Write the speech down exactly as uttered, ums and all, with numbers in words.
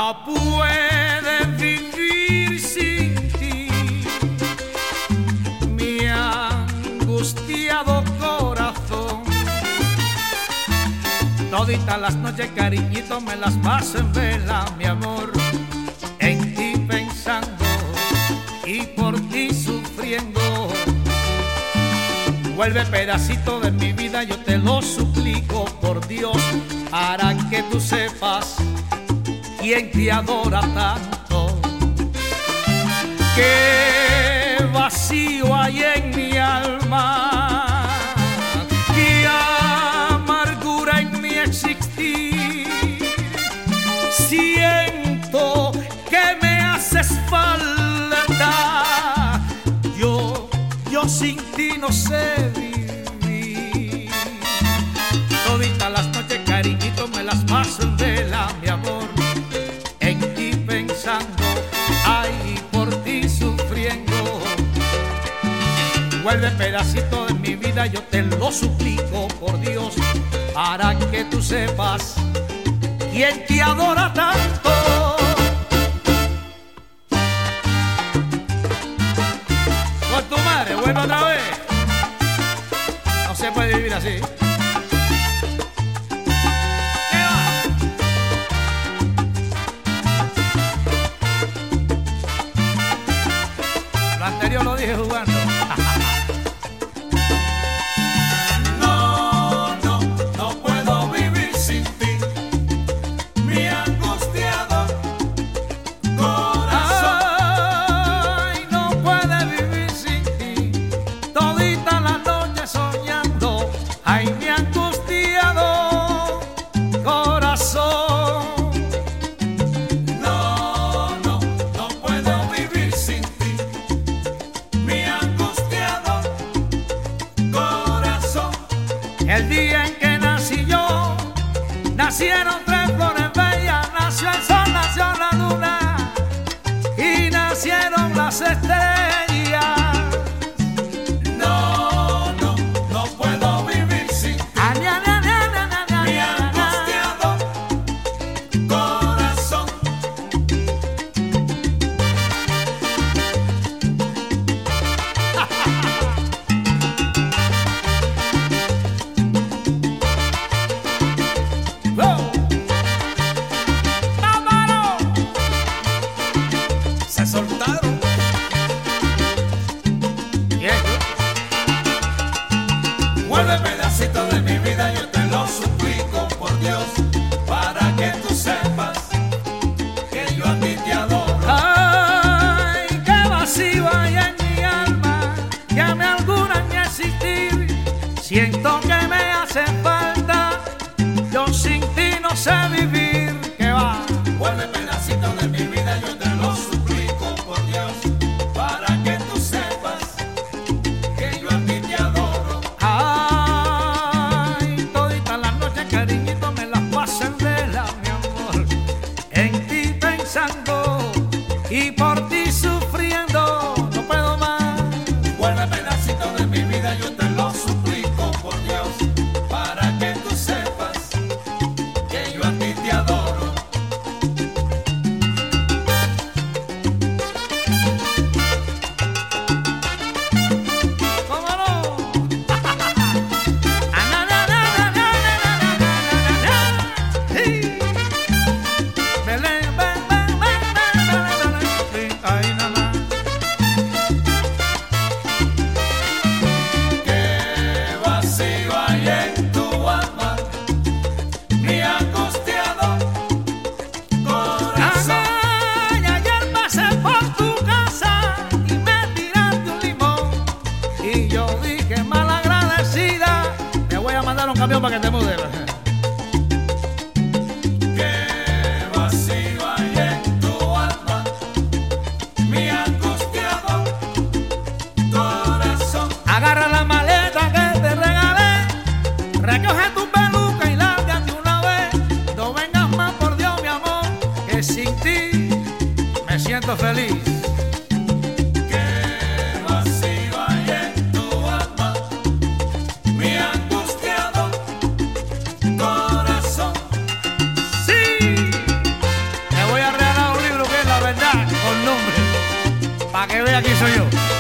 no puede vivir sin ti, mi angustiado corazón. Toditas las noches, cariñito, me las paso en vela, mi amor, en ti pensando y por ti sufriendo. Vuelve pedacito de mi vida, yo te lo suplico, por Dios, para que tú sepas quién te adora tanto. Qué vacío hay en mi alma, qué amargura en mi existir. Siento que me haces falta, yo, yo sin ti no sé vivir. Toditas las noches, cariñito, me las paso en vela, mi amor, en ti pensando, ay, por ti sufriendo. Vuelve pedacito de mi vida, yo te lo suplico, por Dios, para que tú sepas quién te adora tanto. Con tu madre, vuelve otra vez. No se puede vivir así. Lo anterior lo dije jugando. No, no, no puedo vivir sin ti, mi angustiado corazón. Ay, no puede vivir sin ti, todita la noche soñando. Ay, mi angustiado corazón. No, no, no puedo vivir sin ti, mi angustiado corazón. El día en que nací yo, nacieron tres flores bellas, nació el sol, nació la luna y nacieron las estrellas. No, no, no puedo vivir sin ti, Ah, ña, ña, ña, ña, ña, ña, mi ña, ña. angustiado corazón. ¡Wow! ¡Vámonos! Se soltaron. Bien. Vuelve pedacito de mi vida, yo te lo suplico, por Dios, para que tú sepas que yo a ti te adoro. Ay, qué vacío hay en mi alma, que me alguna mi existir. Siento que me hace falta, yo sin ti no sé vivir. ¿Qué va? Vuelve pedacito de mi vida, yo te lo suplico, por Dios, para que tú sepas que yo a ti te adoro. Ay, toditas las noches, cariñito, me las paso en vela, mi amor, en ti pensando y por ti sufriendo. No puedo más. Vuelve pedacito de mi vida, yo te lo suplico, por Dios, para que tú sepas que yo a ti te adoro. ¿Cómo no? Ah, na, na, na, na, na, na, na, na, na, na. Sí. Belén, ven, ven, ven, ven, ven, ven, ven. Ay, na, na. Qué vacío hay en tu alma, mi angustiado corazón. Ay, ayer pasé por tu casa y me tiraste un limón y yo dije, malagradecida, te voy a mandar un camión para que te mude. Qué vacío hay en tu alma, mi angustiado corazón. Agarra la maleta que te regalé, recoge tu peluca y lárgate una vez. No vengas más, por Dios, mi amor, que sin ti me siento feliz. Qué vacío hay en tu alma, mi angustiado corazón. Sí, te voy a regalar Para que vea quién soy yo.